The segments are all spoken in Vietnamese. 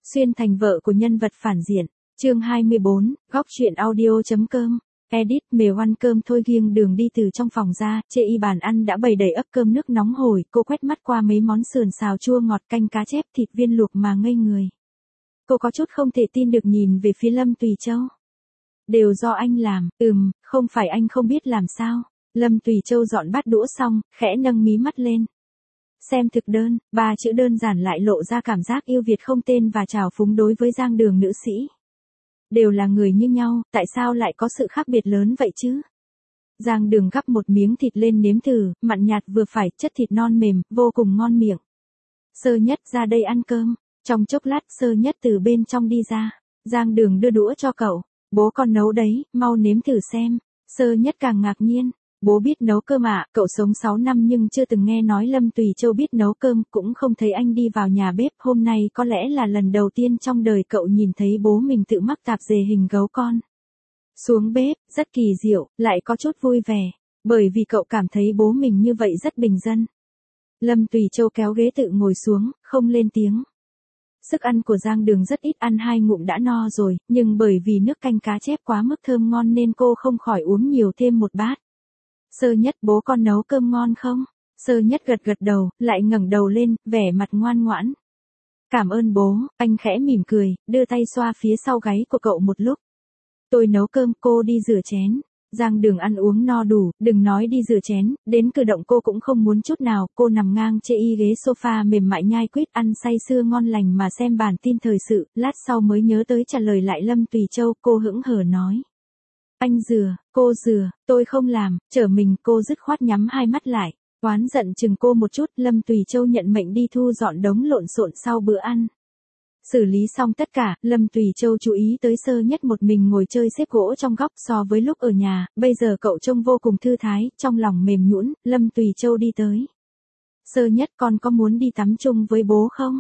Xuyên thành vợ của nhân vật phản diện. Chương 24, góc truyện audio.com. Edit, mèo ăn cơm thôi nghiêng đường đi từ trong phòng ra, chê y bàn ăn đã bày đầy ấp cơm nước nóng hổi, cô quét mắt qua mấy món sườn xào chua ngọt canh cá chép thịt viên luộc mà ngây người. Cô có chút không thể tin được nhìn về phía Lâm Tùy Châu. Đều do anh làm, không phải anh không biết làm sao. Lâm Tùy Châu dọn bát đũa xong, khẽ nâng mí mắt lên. Xem thực đơn, 3 chữ đơn giản lại lộ ra cảm giác yêu Việt không tên và trào phúng đối với Giang Đường nữ sĩ. Đều là người như nhau, tại sao lại có sự khác biệt lớn vậy chứ? Giang Đường gắp một miếng thịt lên nếm thử, mặn nhạt vừa phải, chất thịt non mềm, vô cùng ngon miệng. Sơ Nhất ra đây ăn cơm. Trong chốc lát Sơ Nhất từ bên trong đi ra. Giang Đường đưa đũa cho cậu. Bố con nấu đấy, mau nếm thử xem. Sơ Nhất càng ngạc nhiên. Bố biết nấu cơm ạ, cậu sống 6 năm nhưng chưa từng nghe nói Lâm Tùy Châu biết nấu cơm, cũng không thấy anh đi vào nhà bếp. Hôm nay có lẽ là lần đầu tiên trong đời cậu nhìn thấy bố mình tự mắc tạp dề hình gấu con. Xuống bếp, rất kỳ diệu, lại có chút vui vẻ, bởi vì cậu cảm thấy bố mình như vậy rất bình dân. Lâm Tùy Châu kéo ghế tự ngồi xuống, không lên tiếng. Sức ăn của Giang Đường rất ít, ăn 2 ngụm đã no rồi, nhưng bởi vì nước canh cá chép quá mức thơm ngon nên cô không khỏi uống nhiều thêm một bát. Sơ Nhất, bố con nấu cơm ngon không? Sơ Nhất gật gật đầu, lại ngẩng đầu lên, vẻ mặt ngoan ngoãn. Cảm ơn bố, anh khẽ mỉm cười, đưa tay xoa phía sau gáy của cậu một lúc. Tôi nấu cơm, cô đi rửa chén. Giang Đường ăn uống no đủ, đừng nói đi rửa chén, đến cử động cô cũng không muốn chút nào. Cô nằm ngang chê y ghế sofa mềm mại nhai quýt ăn say sưa ngon lành mà xem bản tin thời sự, lát sau mới nhớ tới trả lời lại Lâm Tùy Châu. Cô hững hờ nói. Anh rửa, cô rửa, tôi không làm, trở mình. Cô dứt khoát nhắm hai mắt lại, oán giận chừng cô một chút. Lâm Tùy Châu nhận mệnh đi thu dọn đống lộn xộn sau bữa ăn. Xử lý xong tất cả, Lâm Tùy Châu chú ý tới Sơ Nhất một mình ngồi chơi xếp gỗ trong góc. So với lúc ở nhà, bây giờ cậu trông vô cùng thư thái, trong lòng mềm nhũn. Lâm Tùy Châu đi tới. Sơ Nhất, con có muốn đi tắm chung với bố không?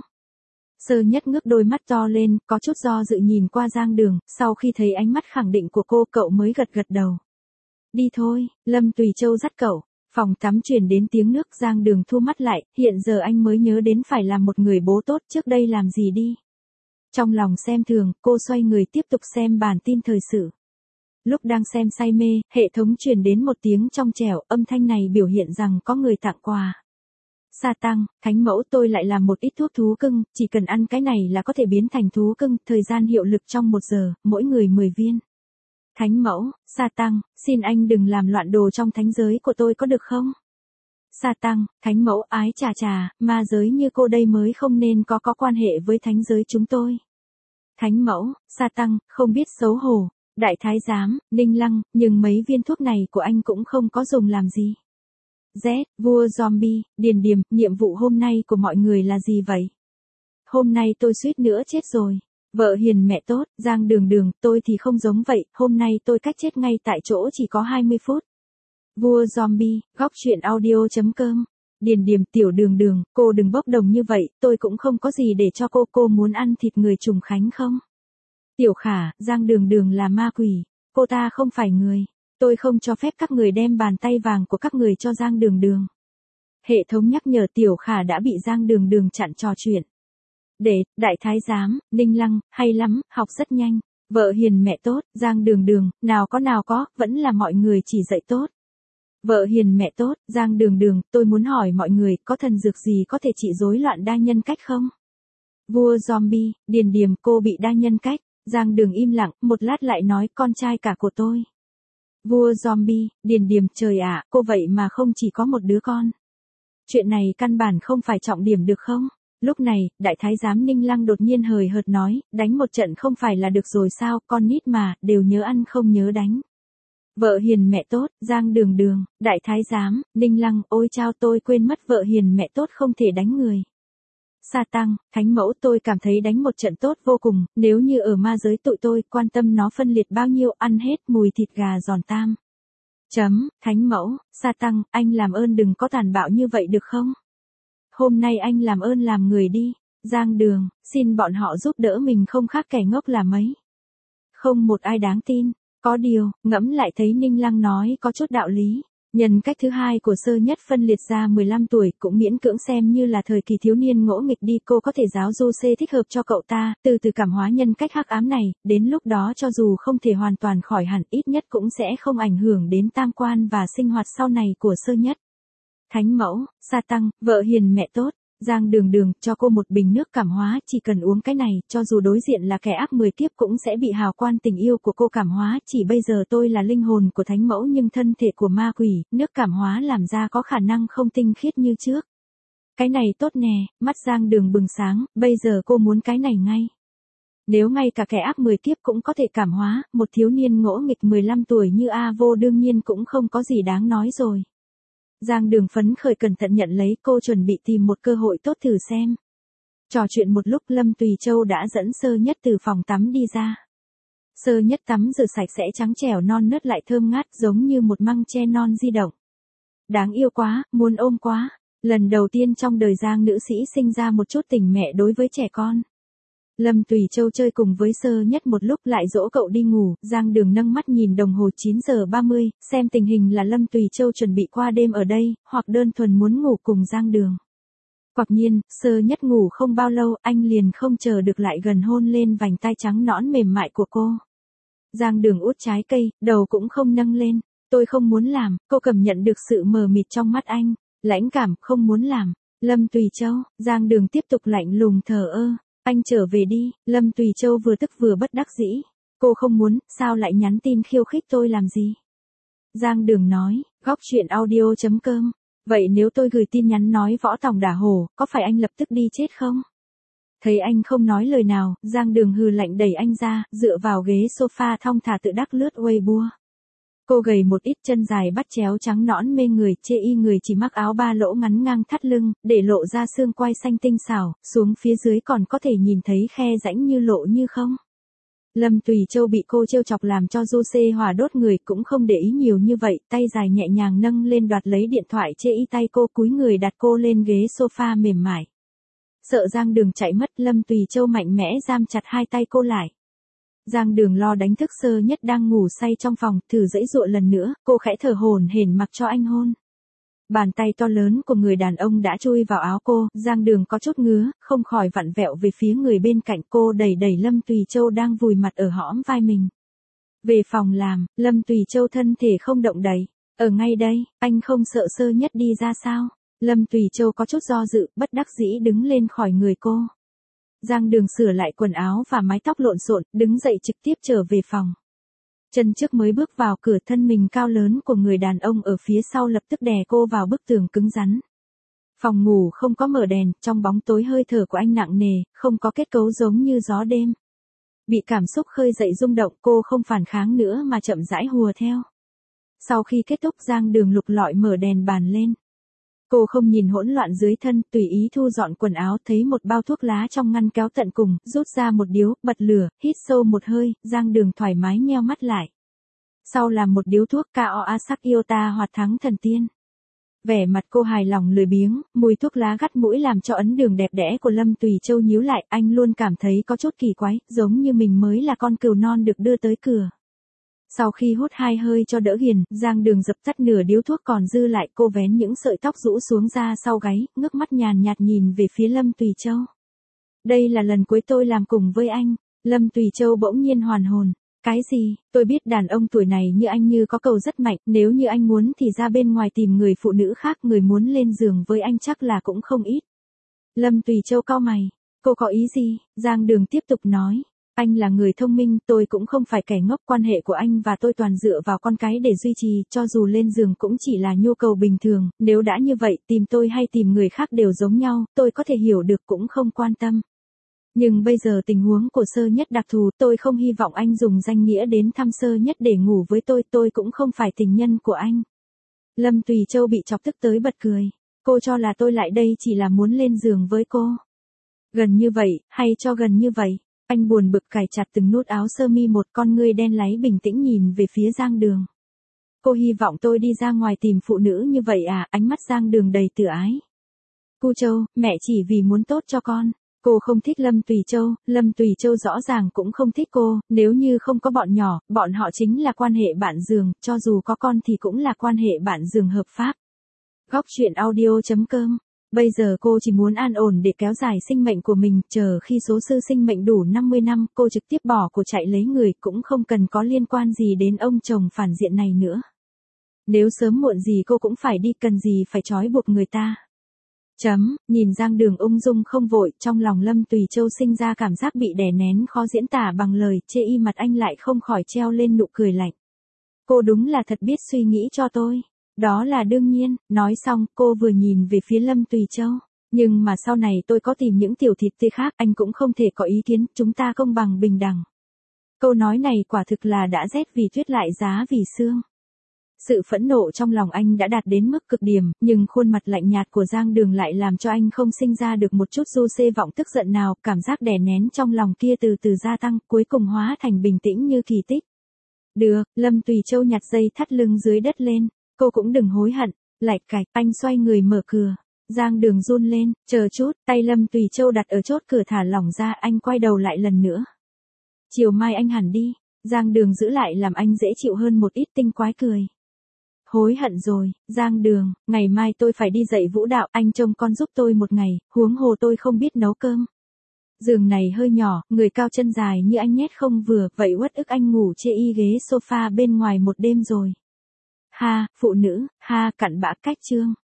Sơ Nhất ngước đôi mắt to lên, có chút do dự nhìn qua Giang Đường, sau khi thấy ánh mắt khẳng định của cô cậu mới gật gật đầu. Đi thôi, Lâm Tùy Châu dắt cậu. Phòng tắm truyền đến tiếng nước. Giang Đường thu mắt lại, hiện giờ anh mới nhớ đến phải làm một người bố tốt, trước đây làm gì đi. Trong lòng xem thường, cô xoay người tiếp tục xem bản tin thời sự. Lúc đang xem say mê, hệ thống truyền đến một tiếng trong trẻo, âm thanh này biểu hiện rằng có người tặng quà. Sa Tăng, thánh mẫu, tôi lại làm một ít thuốc thú cưng, chỉ cần ăn cái này là có thể biến thành thú cưng, thời gian hiệu lực trong 1 giờ, mỗi người 10 viên. Thánh mẫu, Sa Tăng, xin anh đừng làm loạn đồ trong thánh giới của tôi có được không? Sa Tăng, thánh mẫu, ái chà chà, ma giới như cô đây mới không nên có quan hệ với thánh giới chúng tôi. Thánh mẫu, Sa Tăng, không biết xấu hổ. Đại thái giám, Ninh Lăng, nhưng mấy viên thuốc này của anh cũng không có dùng làm gì. Z, vua zombie, Điền Điềm, nhiệm vụ hôm nay của mọi người là gì vậy? Hôm nay tôi suýt nữa chết rồi. Vợ hiền mẹ tốt, Giang Đường, tôi thì không giống vậy, hôm nay tôi cách chết ngay tại chỗ chỉ có 20 phút. Vua zombie, góc truyện audio.com. Điền Điềm, tiểu Đường, cô đừng bốc đồng như vậy, tôi cũng không có gì để cho cô muốn ăn thịt người Trùng Khánh không? Tiểu Khả, Giang Đường là ma quỷ, cô ta không phải người. Tôi không cho phép các người đem bàn tay vàng của các người cho Giang Đường. Hệ thống nhắc nhở Tiểu Khả đã bị Giang Đường chặn trò chuyện. Để, đại thái giám, Ninh Lăng, hay lắm, học rất nhanh. Vợ hiền mẹ tốt, Giang Đường, nào có, vẫn là mọi người chỉ dạy tốt. Vợ hiền mẹ tốt, Giang Đường, tôi muốn hỏi mọi người, có thần dược gì có thể trị rối loạn đa nhân cách không? Vua zombie, Điền Điềm, cô bị đa nhân cách. Giang Đường im lặng, một lát lại nói, con trai cả của tôi. Vua zombie, Điền Điềm, trời ạ, cô vậy mà không chỉ có một đứa con. Chuyện này căn bản không phải trọng điểm được không? Lúc này, đại thái giám Ninh Lăng đột nhiên hời hợt nói, đánh một trận không phải là được rồi sao, con nít mà, đều nhớ ăn không nhớ đánh. Vợ hiền mẹ tốt, Giang Đường, đại thái giám, Ninh Lăng, ôi chao, tôi quên mất vợ hiền mẹ tốt không thể đánh người. Sa Tăng, thánh mẫu, tôi cảm thấy đánh một trận tốt vô cùng, nếu như ở ma giới tụi tôi quan tâm nó phân liệt bao nhiêu, ăn hết mùi thịt gà giòn tam. Thánh mẫu, Sa Tăng, anh làm ơn đừng có tàn bạo như vậy được không? Hôm nay anh làm ơn làm người đi. Giang Đường, xin bọn họ giúp đỡ mình không khác kẻ ngốc là mấy. Không một ai đáng tin. Có điều, ngẫm lại thấy Ninh Lăng nói có chút đạo lý. Nhân cách thứ hai của Sơ Nhất phân liệt ra 15 tuổi cũng miễn cưỡng xem như là thời kỳ thiếu niên ngỗ nghịch đi, cô có thể giáo du xê thích hợp cho cậu ta, từ từ cảm hóa nhân cách hắc ám này, đến lúc đó cho dù không thể hoàn toàn khỏi hẳn ít nhất cũng sẽ không ảnh hưởng đến tam quan và sinh hoạt sau này của Sơ Nhất. Thánh mẫu, sa tăng, vợ hiền mẹ tốt. Giang Đường Đường cho cô một bình nước cảm hóa, chỉ cần uống cái này, cho dù đối diện là kẻ ác 10 kiếp cũng sẽ bị hào quang tình yêu của cô cảm hóa, chỉ bây giờ tôi là linh hồn của thánh mẫu nhưng thân thể của ma quỷ, nước cảm hóa làm ra có khả năng không tinh khiết như trước. Cái này tốt nè, mắt Giang Đường bừng sáng, bây giờ cô muốn cái này ngay. Nếu ngay cả kẻ ác 10 kiếp cũng có thể cảm hóa, một thiếu niên ngỗ nghịch 15 tuổi như A Vô đương nhiên cũng không có gì đáng nói rồi. Giang Đường phấn khởi cẩn thận nhận lấy, cô chuẩn bị tìm một cơ hội tốt thử xem. Trò chuyện một lúc Lâm Tùy Châu đã dẫn Sơ Nhất từ phòng tắm đi ra. Sơ Nhất tắm rửa sạch sẽ trắng trẻo non nớt lại thơm ngát giống như một măng tre non di động. Đáng yêu quá, muốn ôm quá. Lần đầu tiên trong đời Giang nữ sĩ sinh ra một chút tình mẹ đối với trẻ con. Lâm Tùy Châu chơi cùng với Sơ Nhất một lúc lại dỗ cậu đi ngủ, Giang Đường nâng mắt nhìn đồng hồ 9 giờ 30, xem tình hình là Lâm Tùy Châu chuẩn bị qua đêm ở đây, hoặc đơn thuần muốn ngủ cùng Giang Đường. Quả nhiên, Sơ Nhất ngủ không bao lâu, anh liền không chờ được lại gần hôn lên vành tai trắng nõn mềm mại của cô. Giang Đường út trái cây, đầu cũng không nâng lên, tôi không muốn làm, cô cảm nhận được sự mờ mịt trong mắt anh, lãnh cảm, không muốn làm. Lâm Tùy Châu, Giang Đường tiếp tục lạnh lùng thờ ơ. Anh trở về đi, Lâm Tùy Châu vừa tức vừa bất đắc dĩ. Cô không muốn, sao lại nhắn tin khiêu khích tôi làm gì? Giang Đường nói, góc chuyện audio.com. Vậy nếu tôi gửi tin nhắn nói Võ Tòng đả hổ, có phải anh lập tức đi chết không? Thấy anh không nói lời nào, Giang Đường hừ lạnh đẩy anh ra, dựa vào ghế sofa thong thả tự đắc lướt Weibo. Cô gầy một ít, chân dài bắt chéo trắng nõn mê người, chê y người chỉ mắc áo ba lỗ ngắn ngang thắt lưng, để lộ ra xương quai xanh tinh xảo, xuống phía dưới còn có thể nhìn thấy khe rãnh như lộ như không. Lâm Tùy Châu bị cô trêu chọc làm cho du xê hỏa đốt người, cũng không để ý nhiều như vậy, tay dài nhẹ nhàng nâng lên đoạt lấy điện thoại, chê y tay cô, cúi người đặt cô lên ghế sofa mềm mại. Sợ Giang Đường chạy mất, Lâm Tùy Châu mạnh mẽ giam chặt hai tay cô lại. Giang Đường lo đánh thức Sơ Nhất đang ngủ say trong phòng, thử giãy giụa lần nữa, cô khẽ thở hổn hển mặc cho anh hôn. Bàn tay to lớn của người đàn ông đã chui vào áo cô, Giang Đường có chút ngứa, không khỏi vặn vẹo về phía người bên cạnh, cô đẩy đẩy Lâm Tùy Châu đang vùi mặt ở hõm vai mình. Về phòng làm, Lâm Tùy Châu thân thể không động đậy. Ở ngay đây, anh không sợ Sơ Nhất đi ra sao? Lâm Tùy Châu có chút do dự, bất đắc dĩ đứng lên khỏi người cô. Giang Đường sửa lại quần áo và mái tóc lộn xộn, đứng dậy trực tiếp trở về phòng. Chân trước mới bước vào cửa, thân mình cao lớn của người đàn ông ở phía sau lập tức đè cô vào bức tường cứng rắn. Phòng ngủ không có mở đèn, trong bóng tối hơi thở của anh nặng nề, không có kết cấu giống như gió đêm. Bị cảm xúc khơi dậy rung động, cô không phản kháng nữa mà chậm rãi hùa theo. Sau khi kết thúc, Giang Đường lục lọi mở đèn bàn lên. Cô không nhìn hỗn loạn dưới thân, tùy ý thu dọn quần áo, thấy một bao thuốc lá trong ngăn kéo tận cùng, rút ra một điếu, bật lửa, hít sâu một hơi, Giang Đường thoải mái nheo mắt lại. Sau là một điếu thuốc Ko Asak Iota hoạt thắng thần tiên. Vẻ mặt cô hài lòng lười biếng, mùi thuốc lá gắt mũi làm cho ấn đường đẹp đẽ của Lâm Tùy Châu nhíu lại, anh luôn cảm thấy có chút kỳ quái, giống như mình mới là con cừu non được đưa tới cửa. Sau khi hút hai hơi cho đỡ ghiền, Giang Đường dập tắt nửa điếu thuốc còn dư lại, cô vén những sợi tóc rũ xuống ra sau gáy, ngước mắt nhàn nhạt nhìn về phía Lâm Tùy Châu. Đây là lần cuối tôi làm cùng với anh. Lâm Tùy Châu bỗng nhiên hoàn hồn. Cái gì? Tôi biết đàn ông tuổi này như anh như có cầu rất mạnh, nếu như anh muốn thì ra bên ngoài tìm người phụ nữ khác, người muốn lên giường với anh chắc là cũng không ít. Lâm Tùy Châu cau mày. Cô có ý gì? Giang Đường tiếp tục nói. Anh là người thông minh, tôi cũng không phải kẻ ngốc, quan hệ của anh và tôi toàn dựa vào con cái để duy trì, cho dù lên giường cũng chỉ là nhu cầu bình thường, nếu đã như vậy, tìm tôi hay tìm người khác đều giống nhau, tôi có thể hiểu được cũng không quan tâm. Nhưng bây giờ tình huống của Sơ Nhất đặc thù, tôi không hy vọng anh dùng danh nghĩa đến thăm Sơ Nhất để ngủ với tôi cũng không phải tình nhân của anh. Lâm Tùy Châu bị chọc tức tới bật cười, cô cho là tôi lại đây chỉ là muốn lên giường với cô. Gần như vậy, hay cho gần như vậy. Anh buồn bực cài chặt từng nút áo sơ mi, một con ngươi đen láy bình tĩnh nhìn về phía Giang Đường. Cô hy vọng tôi đi ra ngoài tìm phụ nữ như vậy à? Ánh mắt Giang Đường đầy tự ái. Cu Châu, mẹ chỉ vì muốn tốt cho con. Cô không thích Lâm Tùy Châu rõ ràng cũng không thích cô, nếu như không có bọn nhỏ, bọn họ chính là quan hệ bạn giường, cho dù có con thì cũng là quan hệ bạn giường hợp pháp. Góc chuyện audio.com. Bây giờ cô chỉ muốn an ổn để kéo dài sinh mệnh của mình, chờ khi số sư sinh mệnh đủ 50 năm, cô trực tiếp bỏ cuộc chạy lấy người, cũng không cần có liên quan gì đến ông chồng phản diện này nữa. Nếu sớm muộn gì cô cũng phải đi, cần gì phải trói buộc người ta. Nhìn Giang Đường ung dung không vội, trong lòng Lâm Tùy Châu sinh ra cảm giác bị đè nén khó diễn tả bằng lời, chê y mặt anh lại không khỏi treo lên nụ cười lạnh. Cô đúng là thật biết suy nghĩ cho tôi. Đó là đương nhiên, nói xong, cô vừa nhìn về phía Lâm Tùy Châu. Nhưng mà sau này tôi có tìm những tiểu thịt tươi khác, anh cũng không thể có ý kiến, chúng ta công bằng bình đẳng. Câu nói này quả thực là đã rét vì tuyết lại giá vì xương. Sự phẫn nộ trong lòng anh đã đạt đến mức cực điểm, nhưng khuôn mặt lạnh nhạt của Giang Đường lại làm cho anh không sinh ra được một chút du xê vọng tức giận nào, cảm giác đè nén trong lòng kia từ từ gia tăng, cuối cùng hóa thành bình tĩnh như kỳ tích. Được, Lâm Tùy Châu nhặt dây thắt lưng dưới đất lên, cô cũng đừng hối hận, lạch cạch, anh xoay người mở cửa. Giang Đường run lên, chờ chút, tay Lâm Tùy Châu đặt ở chốt cửa thả lỏng ra, anh quay đầu lại lần nữa. Chiều mai anh hẳn đi, Giang Đường giữ lại làm anh dễ chịu hơn một ít, tinh quái cười. Hối hận rồi, Giang Đường, ngày mai tôi phải đi dạy vũ đạo, anh trông con giúp tôi một ngày, huống hồ tôi không biết nấu cơm. Giường này hơi nhỏ, người cao chân dài như anh nhét không vừa, vậy uất ức anh ngủ chê y ghế sofa bên ngoài một đêm rồi. Ha, phụ nữ, ha, cặn bã cách chương.